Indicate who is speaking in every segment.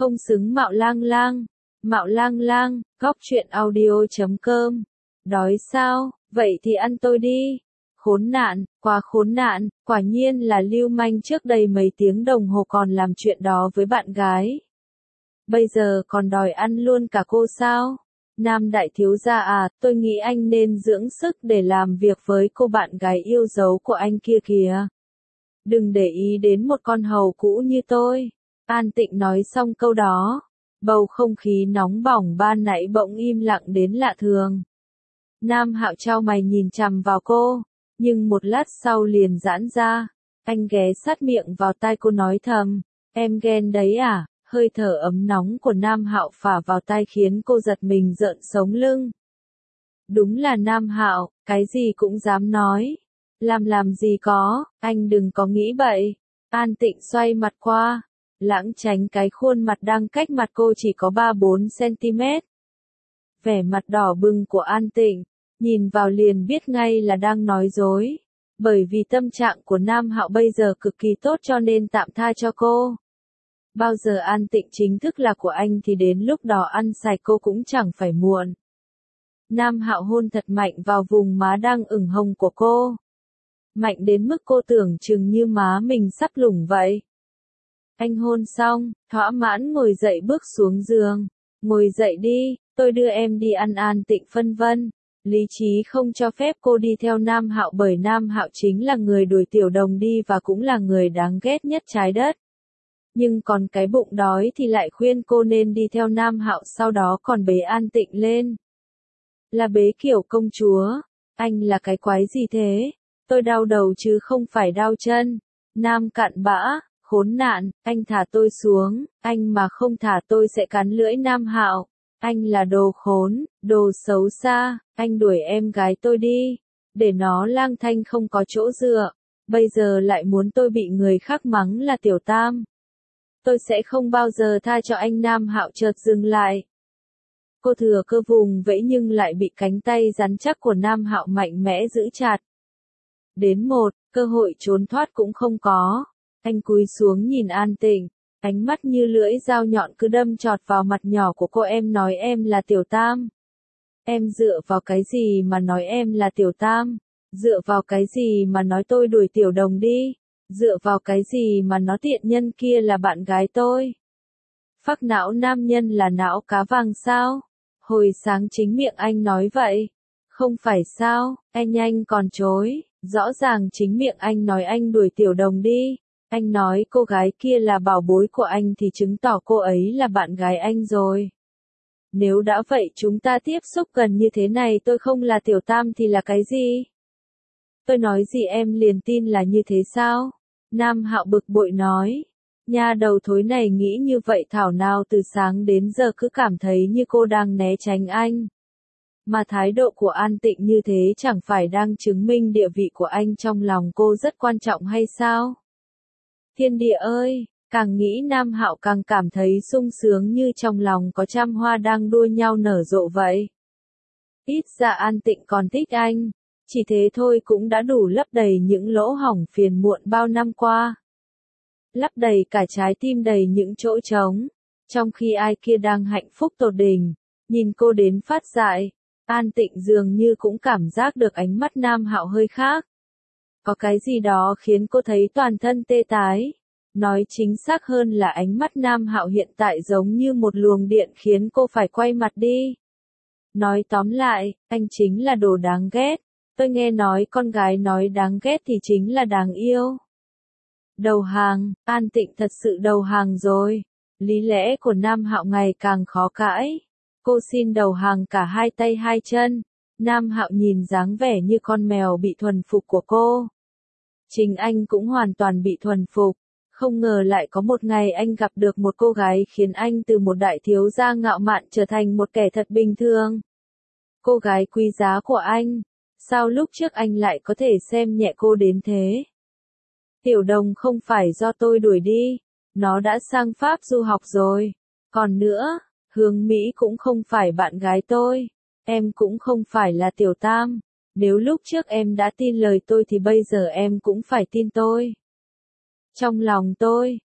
Speaker 1: Không xứng Mạo Lang Lang. Mạo Lang Lang, góc truyện audio.com. Đói sao? Vậy thì ăn tôi đi. Khốn nạn, quá khốn nạn, quả nhiên là lưu manh trước đây mấy tiếng đồng hồ còn làm chuyện đó với bạn gái. Bây giờ còn đòi ăn luôn cả cô sao? Nam đại thiếu gia à, tôi nghĩ anh nên dưỡng sức để làm việc với cô bạn gái yêu dấu của anh kia kìa. Đừng để ý đến một con hầu cũ như tôi. An Tịnh nói xong câu đó, bầu không khí nóng bỏng ban nãy bỗng im lặng đến lạ thường. Nam Hạo chau mày nhìn chằm vào cô, nhưng một lát sau liền giãn ra. Anh ghé sát miệng vào tai cô nói thầm, em ghen đấy à? Hơi thở ấm nóng của Nam Hạo phả vào tai khiến cô giật mình rợn sống lưng. Đúng là Nam Hạo, cái gì cũng dám nói. Làm gì có, anh đừng có nghĩ bậy. An Tịnh xoay mặt qua, lãng tránh cái khuôn mặt đang cách mặt cô chỉ có 3-4 cm. Vẻ mặt đỏ bừng của An Tịnh, nhìn vào liền biết ngay là đang nói dối. Bởi vì tâm trạng của Nam Hạo bây giờ cực kỳ tốt cho nên tạm tha cho cô. Bao giờ An Tịnh chính thức là của anh thì đến lúc đó ăn sạch cô cũng chẳng phải muộn. Nam Hạo hôn thật mạnh vào vùng má đang ửng hồng của cô. Mạnh đến mức cô tưởng chừng như má mình sắp lủng vậy. Anh hôn xong, thỏa mãn ngồi dậy bước xuống giường. Ngồi dậy đi, tôi đưa em đi ăn. An Tịnh phân vân. Lý trí không cho phép cô đi theo Nam Hạo bởi Nam Hạo chính là người đuổi Tiểu Đồng đi và cũng là người đáng ghét nhất trái đất. Nhưng còn cái bụng đói thì lại khuyên cô nên đi theo Nam Hạo, sau đó còn bế An Tịnh lên. Là bế kiểu công chúa. Anh là cái quái gì thế? Tôi đau đầu chứ không phải đau chân. Nam cặn bã, khốn nạn, anh thả tôi xuống, anh mà không thả tôi sẽ cắn lưỡi Nam Hạo. Anh là đồ khốn, đồ xấu xa, anh đuổi em gái tôi đi, để nó lang thang không có chỗ dựa. Bây giờ lại muốn tôi bị người khác mắng là tiểu tam. Tôi sẽ không bao giờ tha cho anh. Nam Hạo chợt dừng lại. Cô thừa cơ vùng vẫy nhưng lại bị cánh tay rắn chắc của Nam Hạo mạnh mẽ giữ chặt. Đến một, cơ hội trốn thoát cũng không có. Anh cúi xuống nhìn An Tịnh, ánh mắt như lưỡi dao nhọn cứ đâm chọt vào mặt nhỏ của cô. Em nói em là tiểu tam. Em dựa vào cái gì mà nói em là tiểu tam? Dựa vào cái gì mà nói tôi đuổi Tiểu Đồng đi? Dựa vào cái gì mà nó tiện nhân kia là bạn gái tôi? Phác não nam nhân là não cá vàng sao? Hồi sáng chính miệng anh nói vậy. Không phải sao, anh còn chối. Rõ ràng chính miệng anh nói anh đuổi Tiểu Đồng đi. Anh nói cô gái kia là bảo bối của anh thì chứng tỏ cô ấy là bạn gái anh rồi. Nếu đã vậy chúng ta tiếp xúc gần như thế này, tôi không là tiểu tam thì là cái gì? Tôi nói gì em liền tin là như thế sao? Nam Hạo bực bội nói. Nha đầu thối này nghĩ như vậy thảo nào từ sáng đến giờ cứ cảm thấy như cô đang né tránh anh. Mà thái độ của An Tịnh như thế chẳng phải đang chứng minh địa vị của anh trong lòng cô rất quan trọng hay sao? Thiên địa ơi! Càng nghĩ Nam Hạo càng cảm thấy sung sướng như trong lòng có trăm hoa đang đua nhau nở rộ vậy. Ít ra An Tịnh còn thích anh. Chỉ thế thôi cũng đã đủ lấp đầy những lỗ hổng phiền muộn bao năm qua. Lấp đầy cả trái tim đầy những chỗ trống. Trong khi ai kia đang hạnh phúc tột đỉnh, nhìn cô đến phát dại, An Tịnh dường như cũng cảm giác được ánh mắt Nam Hạo hơi khác. Có cái gì đó khiến cô thấy toàn thân tê tái. Nói chính xác hơn là ánh mắt Nam Hạo hiện tại giống như một luồng điện khiến cô phải quay mặt đi. Nói tóm lại, anh chính là đồ đáng ghét. Tôi nghe nói con gái nói đáng ghét thì chính là đáng yêu. Đầu hàng, An Tịnh thật sự đầu hàng rồi. Lý lẽ của Nam Hạo ngày càng khó cãi. Cô xin đầu hàng cả hai tay hai chân. Nam Hạo nhìn dáng vẻ như con mèo bị thuần phục của cô. Chính anh cũng hoàn toàn bị thuần phục. Không ngờ lại có một ngày anh gặp được một cô gái khiến anh từ một đại thiếu gia ngạo mạn trở thành một kẻ thật bình thường. Cô gái quý giá của anh. Sao lúc trước anh lại có thể xem nhẹ cô đến thế? Tiểu Đồng không phải do tôi đuổi đi. Nó đã sang Pháp du học rồi. Còn nữa, Hướng Mỹ cũng không phải bạn gái tôi. Em cũng không phải là tiểu tam. Nếu lúc trước em đã tin lời tôi thì bây giờ em cũng phải tin tôi. Trong lòng tôi,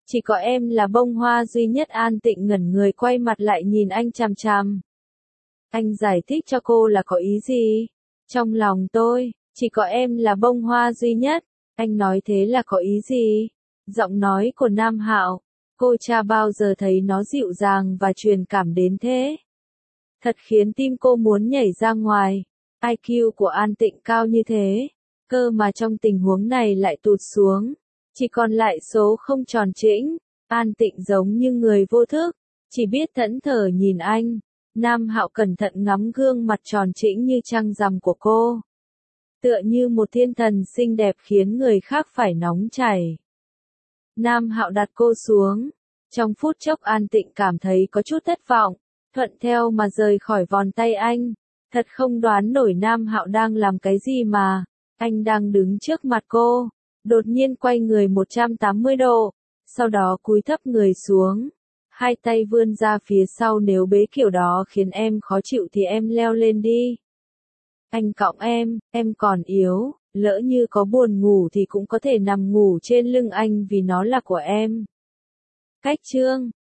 Speaker 1: Chỉ có em là bông hoa duy nhất. An Tịnh ngẩn người quay mặt lại nhìn anh chằm chằm. Anh giải thích cho cô là có ý gì? Trong lòng tôi, chỉ có em là bông hoa duy nhất. Anh nói thế là có ý gì? Giọng nói của Nam Hạo, cô cha bao giờ thấy nó dịu dàng và truyền cảm đến thế? Thật khiến tim cô muốn nhảy ra ngoài. IQ của An Tịnh cao như thế, cơ mà trong tình huống này lại tụt xuống. Chỉ còn lại số không tròn trĩnh. An Tịnh giống như người vô thức, chỉ biết thẫn thờ nhìn anh. Nam Hạo cẩn thận ngắm gương mặt tròn trĩnh như trăng rằm của cô. Tựa như một thiên thần xinh đẹp khiến người khác phải nóng chảy. Nam Hạo đặt cô xuống. Trong phút chốc An Tịnh cảm thấy có chút thất vọng, thuận theo mà rời khỏi vòng tay anh. Thật không đoán nổi Nam Hạo đang làm cái gì mà. Anh đang đứng trước mặt cô, đột nhiên quay người 180 độ, sau đó cúi thấp người xuống. Hai tay vươn ra phía sau. Nếu bế kiểu đó khiến em khó chịu thì em leo lên đi. Anh cõng em còn yếu, lỡ như có buồn ngủ thì cũng có thể nằm ngủ trên lưng anh vì nó là của em. Cách chương